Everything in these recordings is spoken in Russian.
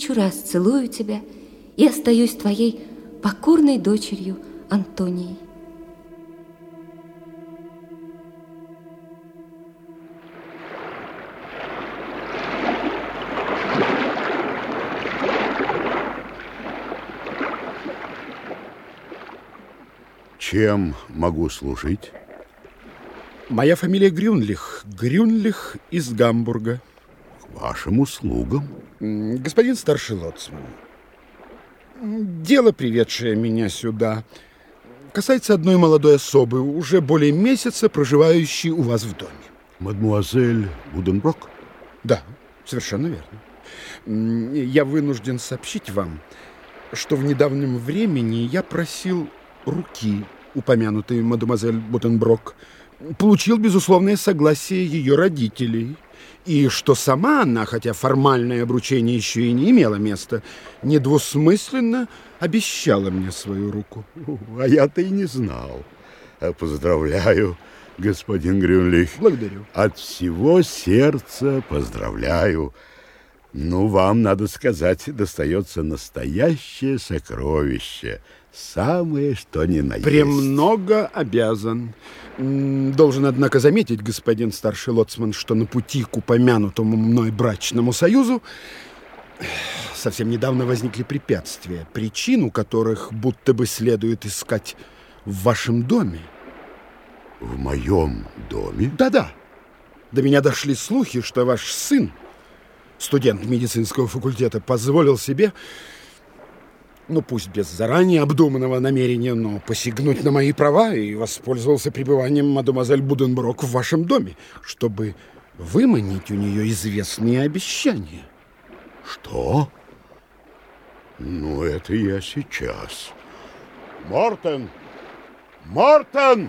1000 раз целую тебя и остаюсь твоей покорной дочерью Антонией. Чем могу служить? Моя фамилия Грюнлих. Грюнлих из Гамбурга. К вашим услугам. Господин старший лоцман, дело, приведшее меня сюда, касается одной молодой особы, уже более месяца проживающей у вас в доме. Мадмуазель Буденброк? Да, совершенно верно. Я вынужден сообщить вам, что в недавнем времени я просил руки упомянутой мадемуазель Буденброк, получил безусловное согласие ее родителей, и что сама она, хотя формальное обручение еще и не имело места, недвусмысленно обещала мне свою руку. А я-то и не знал. Поздравляю, господин Грюнлих. Благодарю. От всего сердца поздравляю. Ну, вам, надо сказать, достается настоящее сокровище. Самое, что ни на есть. Премного обязан. Должен, однако, заметить, господин старший лоцман, что на пути к упомянутому мной брачному союзу совсем недавно возникли препятствия, причину которых будто бы следует искать в вашем доме. В моем доме? Да-да. До меня дошли слухи, что ваш сын, студент медицинского факультета, позволил себе, ну пусть без заранее обдуманного намерения, но посягнуть на мои права и воспользовался пребыванием мадемуазель Буденброк в вашем доме, чтобы выманить у нее известные обещания. Что? Ну, это я сейчас. Мортен! Мортен!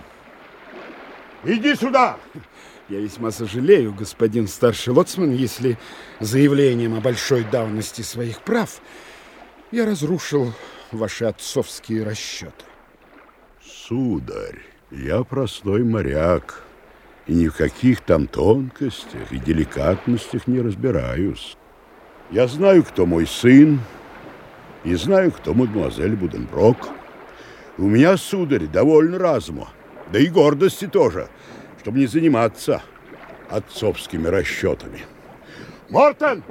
Иди сюда! Я весьма сожалею, господин старший лоцман, если заявлением о большой давности своих прав я разрушил ваши отцовские расчеты. Сударь, я простой моряк, и ни в каких там тонкостях и деликатностях не разбираюсь. Я знаю, кто мой сын, и знаю, кто мадемуазель Буденброк. У меня, сударь, довольно разума, да и гордости тоже, чтобы не заниматься отцовскими расчетами. Мортен!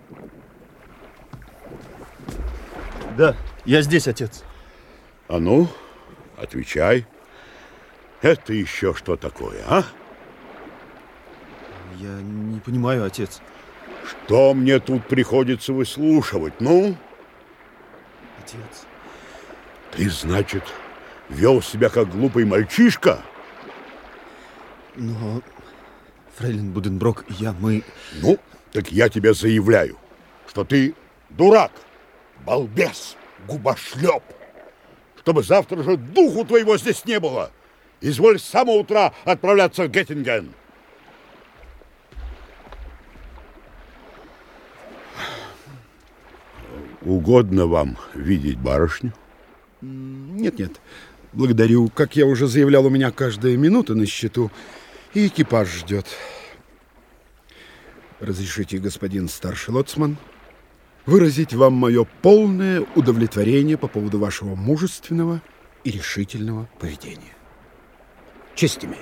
Да, я здесь, отец. А ну, отвечай. Это еще что такое, а? Я не понимаю, отец. Что мне тут приходится выслушивать, ну? Отец. Ты, значит, вел себя как глупый мальчишка? Но фрейлин Буденброк и я, мы... Ну, так я тебе заявляю, что ты дурак, балбес, губошлеп. Чтобы завтра же духу твоего здесь не было. Изволь с самого утра отправляться в Геттинген. Угодно вам видеть барышню? Нет-нет, благодарю. Как я уже заявлял, у меня каждая минута на счету, и экипаж ждет. Разрешите, господин старший лоцман, выразить вам мое полное удовлетворение по поводу вашего мужественного и решительного поведения. Честь имею.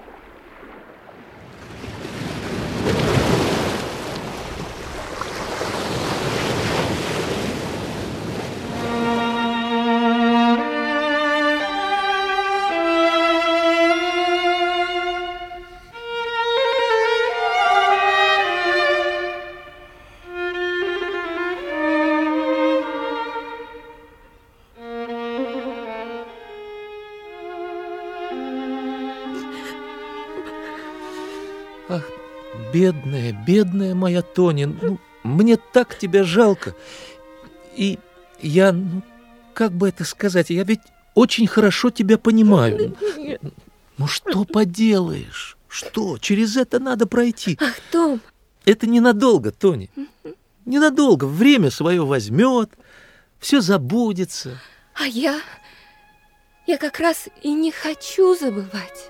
Ах, бедная, бедная моя Тони, ну, мне так тебя жалко. И я, ну, как бы это сказать, я ведь очень хорошо тебя понимаю. Ну, что поделаешь? Что? Через это надо пройти. Ах, Том! Это ненадолго, Тони. Ненадолго. Время свое возьмет, все забудется. А я как раз и не хочу забывать.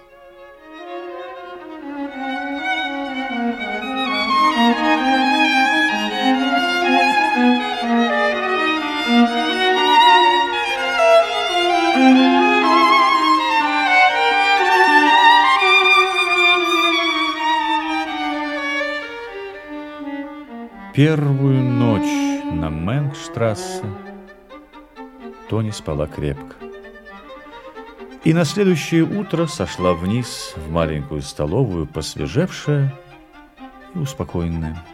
Первую ночь на Менгштрассе Тони спала крепко. И на следующее утро сошла вниз в маленькую столовую, посвежевшая и успокоенная.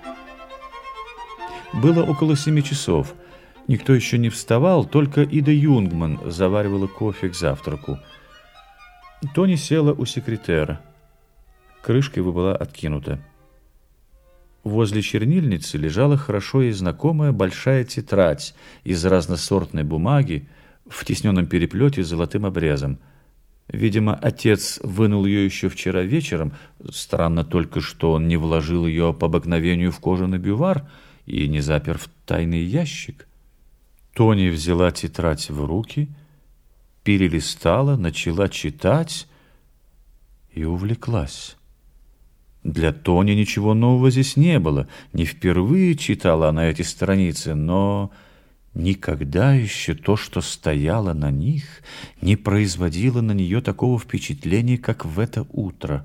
Было около 7 часов. Никто еще не вставал, только Ида Юнгман заваривала кофе к завтраку. Тони села у секретера. Крышка его была откинута. Возле чернильницы лежала хорошо ей знакомая большая тетрадь из разносортной бумаги в тисненном переплете с золотым обрезом. Видимо, отец вынул ее еще вчера вечером. Странно только, что он не вложил ее по обыкновению в кожаный бювар и не запер в тайный ящик. Тони взяла тетрадь в руки, перелистала, начала читать и увлеклась. Для Тони ничего нового здесь не было. Не впервые читала она эти страницы, но никогда еще то, что стояло на них, не производило на нее такого впечатления, как в это утро.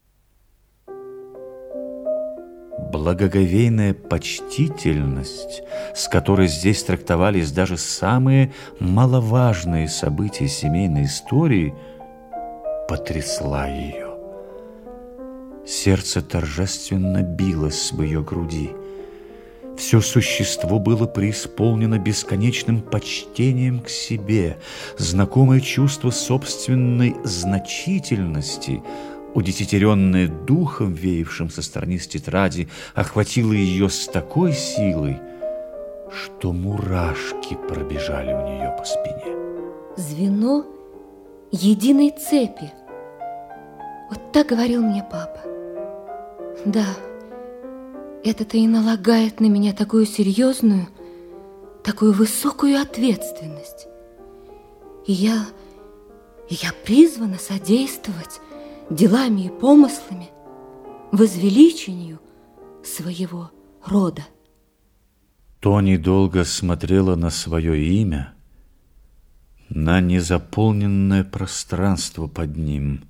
Благоговейная почтительность, с которой здесь трактовались даже самые маловажные события семейной истории, потрясла ее. Сердце торжественно билось в ее груди. Все существо было преисполнено бесконечным почтением к себе. Знакомое чувство собственной значительности, удесятеренное духом, веявшим со страниц тетради, охватило ее с такой силой, что мурашки пробежали у нее по спине. Звено единой цепи. Вот так говорил мне папа. Да, это-то и налагает на меня такую серьезную, такую высокую ответственность. И я призвана содействовать делами и помыслами возвеличению своего рода. Тони долго смотрела на свое имя, на незаполненное пространство под ним.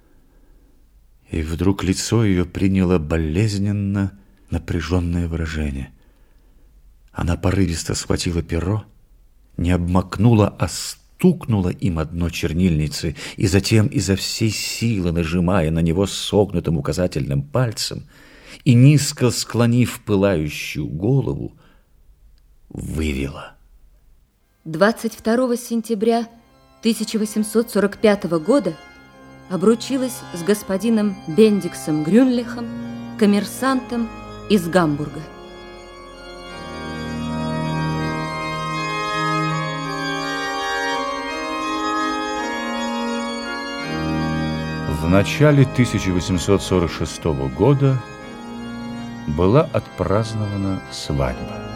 И вдруг лицо ее приняло болезненно напряженное выражение. Она порывисто схватила перо, не обмакнула, а стукнула им о дно чернильницы, и затем изо всей силы, нажимая на него согнутым указательным пальцем и низко склонив пылающую голову, вывела. 22 сентября 1845 года обручилась с господином Бендиксом Грюнлихом, коммерсантом из Гамбурга. В начале 1846 года была отпразднована свадьба.